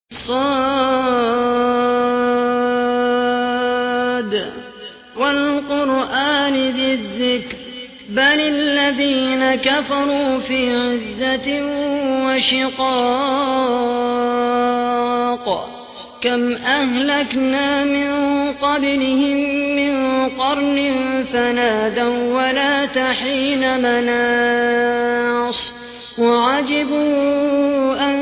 صاد والقرآن ذي الذكر بل الذين كفروا في عزة وشقاق كم أهلكنا من قبلهم من قرن فنادوا ولا تحين مناص وعجبوا أن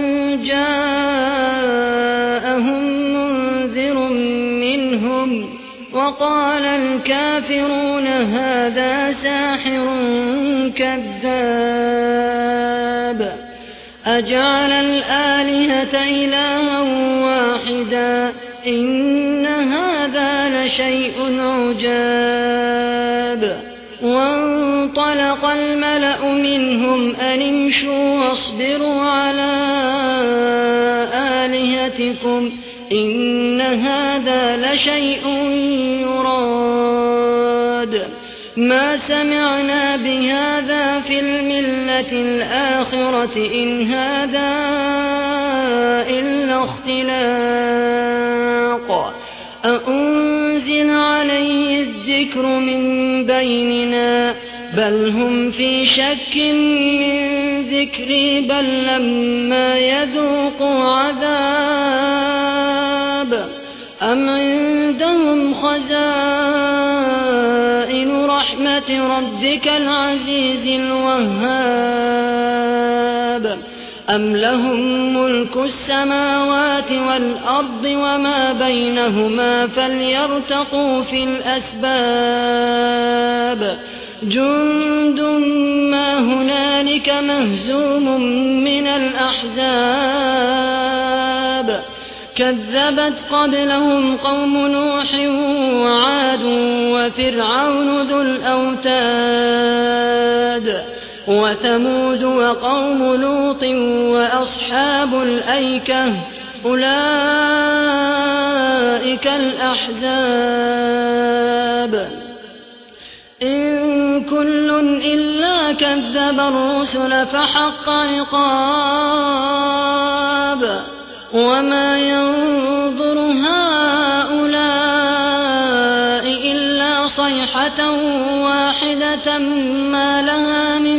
جاءهم منذر منهم وقال الكافرون هذا ساحر كذاب أجعل الآلهة إلها واحدا إن هذا لشيء عجاب وانطلق الملأ منهم أن امشوا واصبروا على آلهتكم إن هذا لشيء يراد ما سمعنا بهذا في الملة الآخرة إن هذا إلا اختلاق أأنزل عليه الذكر من بيننا بل هم في شك من ذكري بل لما يذوقوا عذاب أم عندهم خزائن رحمة ربك العزيز الوهاب أم لهم ملك السماوات والأرض وما بينهما فليرتقوا في الأسباب جند ما هنالك مهزوم من الأحزاب كذبت قبلهم قوم نوح وعاد وفرعون ذو الأوتاد وثمود وقوم لوط وأصحاب الأيكة أولئك الأحزاب إن كل إلا كذب الرسل فحق عقاب وما ينظر هؤلاء إلا صيحة واحدة ما لها من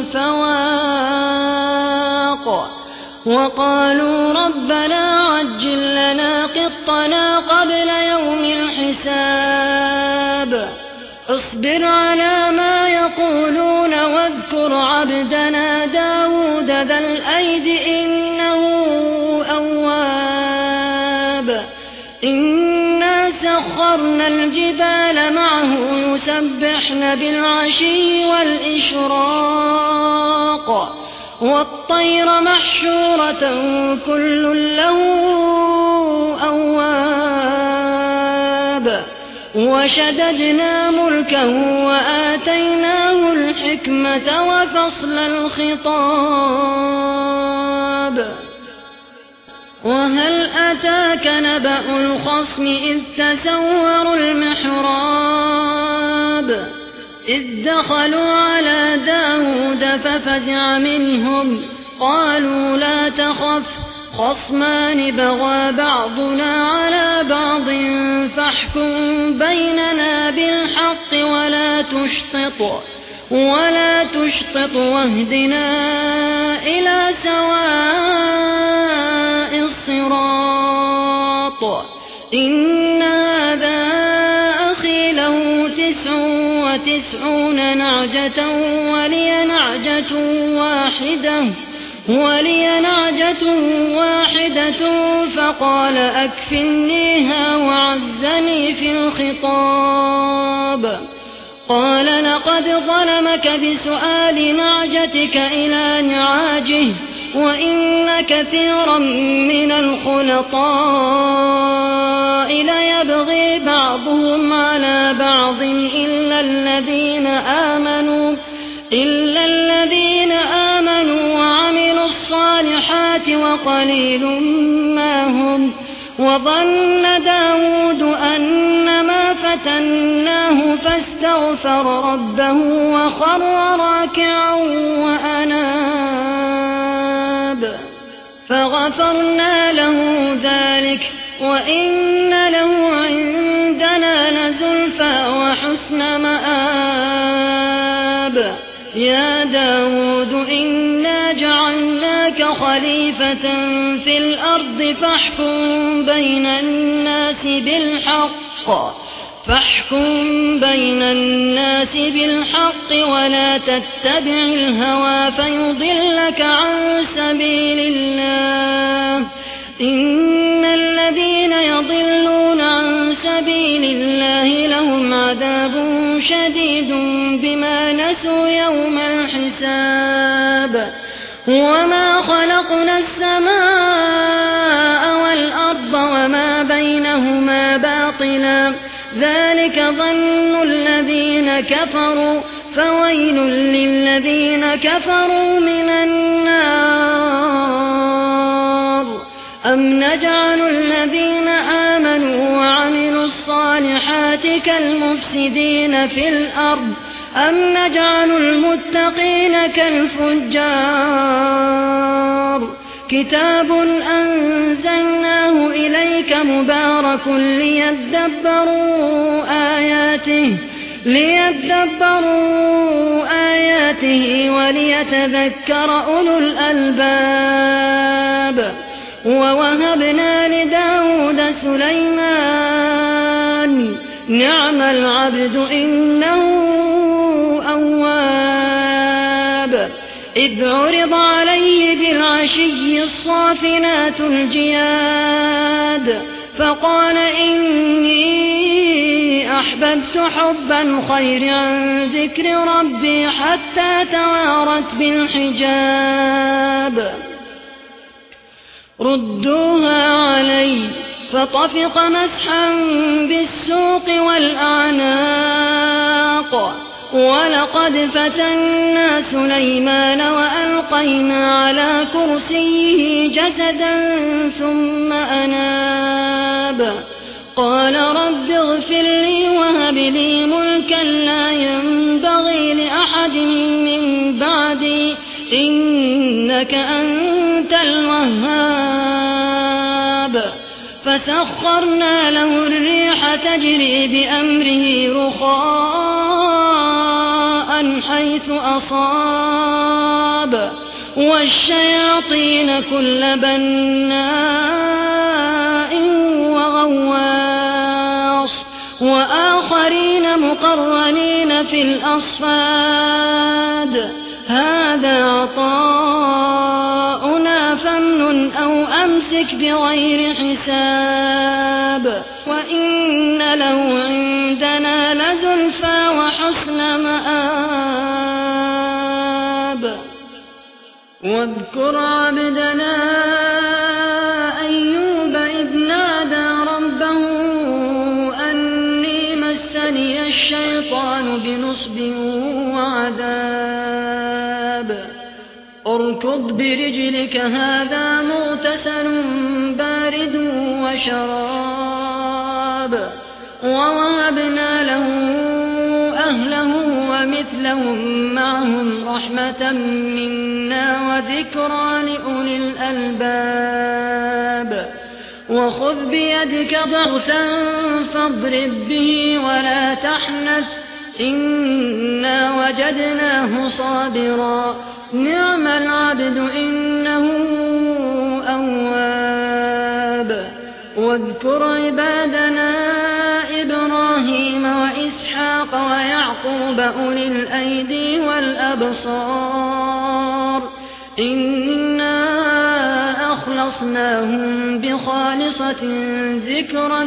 فواق وقالوا ربنا عجل لنا قطنا قبل يوم الحساب اصبر على ما يقولون واذكر عبدنا داود ذا الأيد إنه أواب إنا سخرنا الجبال معه يسبحن بالعشي والإشراق والطير محشورة كل له أواب وشددنا ملكه وآتيناه الحكمة وفصل الخطاب وهل أتاك نبأ الخصم إذ تسوروا المحراب إذ دخلوا على داود ففزع منهم قالوا لا تخف خصمان بغى بعضنا على بعض فاحكم بيننا بالحق ولا تشطط واهدنا إلى سواء الصراط إن هذا أخي له 99 نعجة ولي نعجة واحدة فقال أكفلنيها وعزني في الخطاب قال لقد ظلمك بسؤال نعجتك إلى نعاجه وإن كثيرا من الخلطاء ليبغي بعضهم على بعض إلا الذين آمنوا وعملوا الصالحات وقليل ما هم وظن داود أنما فتناه فاستغفر ربه وخر راكعا وأناب فغفرنا له ذلك وإن له عندنا لزلفى وحسن مآب يا داود إنا جعلناك خليفة في الأرض فاحكم بين الناس بالحق ولا تتبع الهوى فيضلك عن سبيل الله إن الذين يضلون عن سبيل الله لهم عذاب شديد بما نسوا يوم الحساب وما خلقنا السماء والأرض وما بينهما باطلا ذلك ظن الذين كفروا فويل للذين كفروا من النار أم نجعل الذين آمنوا وعملوا الصالحات كالمفسدين في الأرض أم نجعل المتقين كالفجار كتاب أنزلناه إليك مبارك ليدبروا آياته وليتذكر أولو الألباب ووهبنا لداود سليمان نعم العبد إنه أواب إذ عرض عليه بالعشي الصافنات الجياد فقال إني أحببت حب الخير عن ذكر ربي حتى توارت بالحجاب ردوها علي فطفق مسحا بالسوق والأعناق ولقد فتنا سليمان وألقينا على كرسيه جسدا ثم أناب قال رب اغفر لي وهب لي ملكا لا ينبغي لأحد من بعدي إنك أنت الوهاب فسخرنا له الريح تجري بأمره رخاء حيث أصاب والشياطين كل بناء وغواص وآخرين مقرنين في الأصفاد هذا عطاؤنا فامنن أو أمسك بغير حساب وإن له عندنا لزلفى وحسن مآب واذكر عبدنا أيوب إذ نادى ربه أني مسني الشيطان بنصب وعذاب اركض برجلك هذا مغتسل بارد وشراب ووهبنا له أهله ومثلهم معهم رحمة منا وذكرى لأولي الألباب وخذ بيدك ضغثا فاضرب به ولا تحنث إنا وجدناه صابرا نعم العبد إنه أواب واذكر عبادنا إبراهيم وإسحاق ويعقوب أولي الأيدي والأبصار إنا أخلصناهم بخالصة ذكر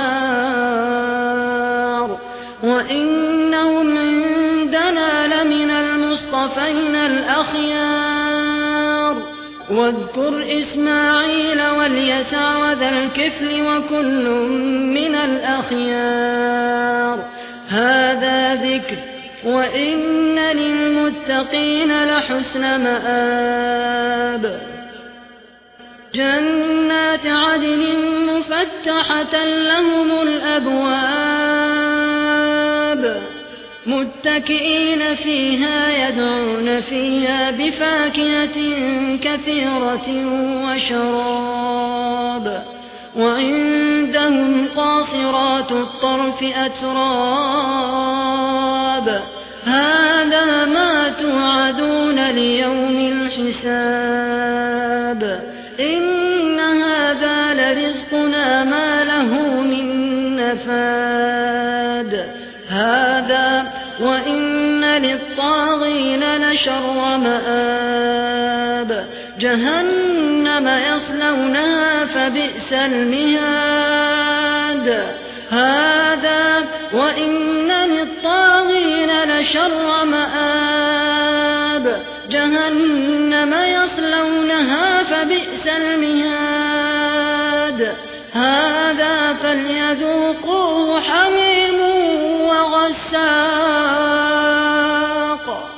الدار وإنهم عندنا لمن المصطفين الأخيار واذكر إسماعيل واليسع وذا الكفل وكل من الأخيار هذا ذكر وإن للمتقين لحسن مآب جنات عدن مفتحة لهم الأبواب متكئين فيها يدعون فيها بفاكهة كثيرة وشراب وعندهم قاصرات الطرف أتراب هذا ما توعدون ليوم الحساب إن هذا لرزقنا ما له من نفاد هذا وإن للطاغين لشر مآب جهنم يصلونها فبئس المهاد هذا وإن للطاغين لشر مآب جهنم يصلونها فبئس المهاد هذا فليذوقوه حميم وغساق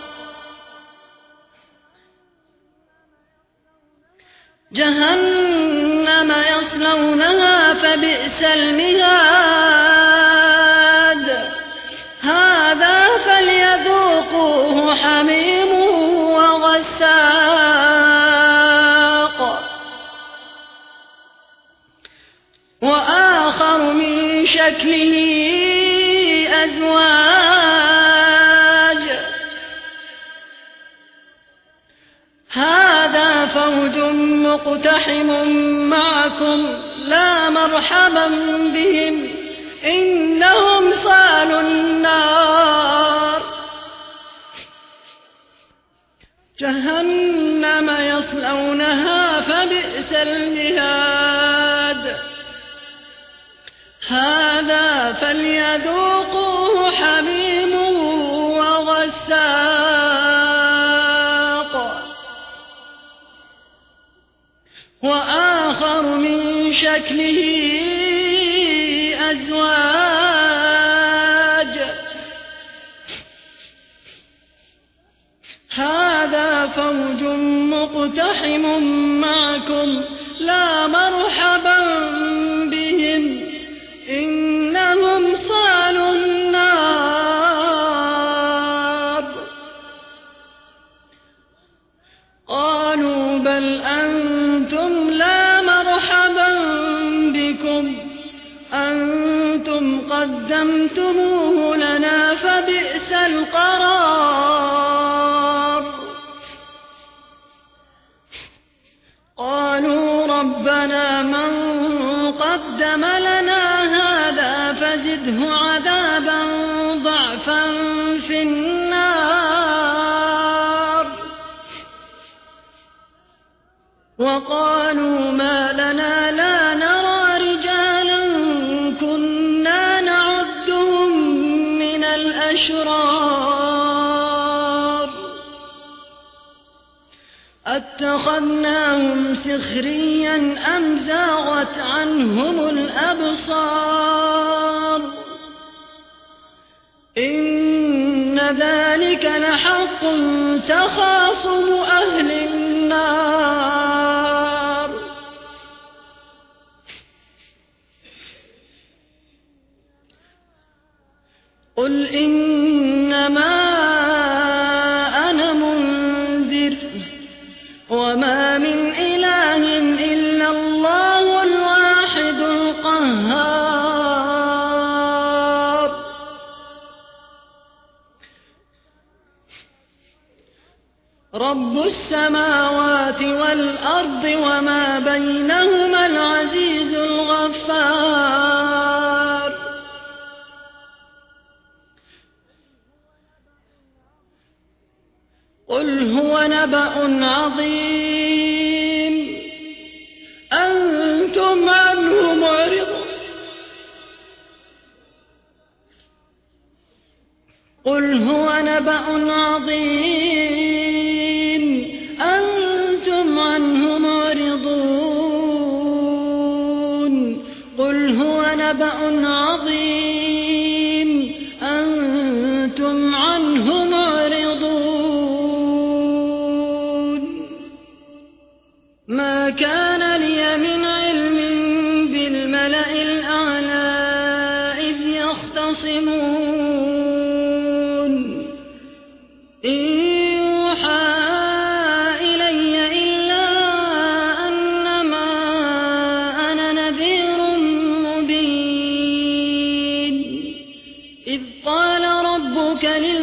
جهنم يصلونها فبئس المهاد هذا فليذوقوه حميم وغساق وآخر من شكله أزواج هذا فوج مقتحم معكم لا مرحبا بهم إنهم صالوا النار جهنم يصلونها فبئس المهاد هذا فليذوقوه حميم وغساق وآخر من شكله أزواج هذا فوج مقتحم معكم لا مرحبا بهم إنهم صالوا النار قالوا بل أنتم لا مرحبا بكم أنتم قدمتموه لنا فبئس القرار قالوا ربنا من قدم لنا هذا فزده عذابا ضعفا في النار وقالوا ما لنا لا نرى رجالا كنا نعدهم من الأشرار أتخذناهم سخريا أم زاغت عنهم الأبصار إن ذلك لحق تخاصم أهل النار قل إنما أنا منذر وما من إله إلا الله الواحد القهار رب السماوات والأرض وما بينهما العزيز الغفار قل هو نبأ عظيم أنتم عنه معرضون قل هو نبأ عظيم أنتم عنه معرضون قل هو نبأ عظيم أنتم عنه معرضون ما كان لي من علم بالملأ الأعلى إذ يختصمون إن يوحى إلي إلا أنما أنا نذير إذ قال ربك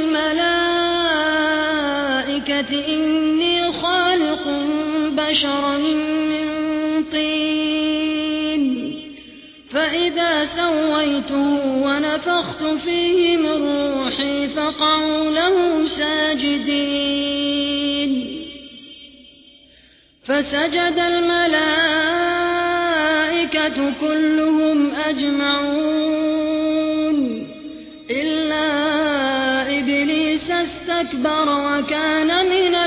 للملائكة إني خالق بشرا من طين فإذا سويته ونفخت فيه من روحي فقعوا له ساجدين فسجد الملائكة كلهم أجمعون إلا إبليس استكبر وكان من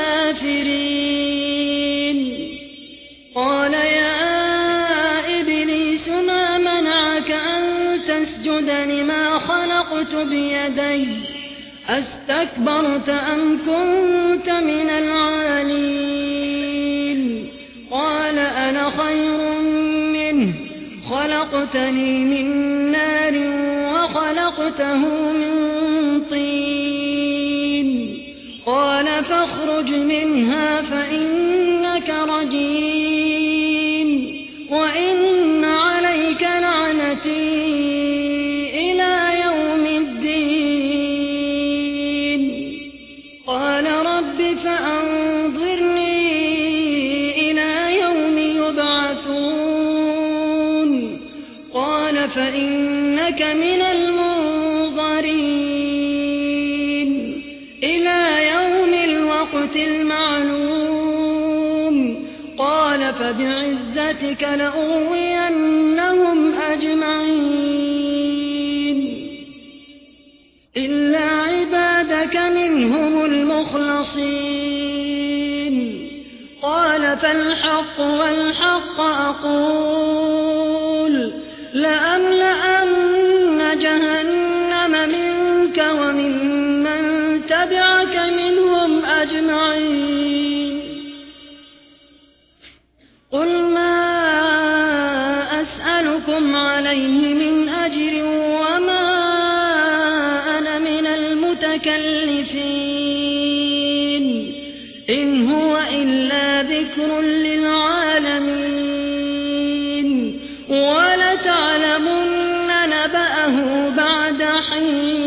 الكافرين قال يا إبليس ما منعك أن تسجد لما خلقت بيدي أستكبرت أم كنت من العالين قال أنا خير منه خلقتني من نار وخلقته من طين قال فاخرج منها فإنك رجيم وإن عليك لعنتي إلى يوم الدين قال رب فأنظرني إلى يوم يبعثون قال فإنك من المنظرين إلى يوم الوقت المعلوم قال فبعزتك لأغوينهم أجمعين إلا عبادك منهم المخلصين قال فالحق والحق أقول لأملأن جهنم منك وممن تبعك منهم أجمعين قل ما أسألكم عليه من أجر وما أنا من المتكلفين إن هو إلا ذكر للعالمين ولتعلمن نبأه بعد حين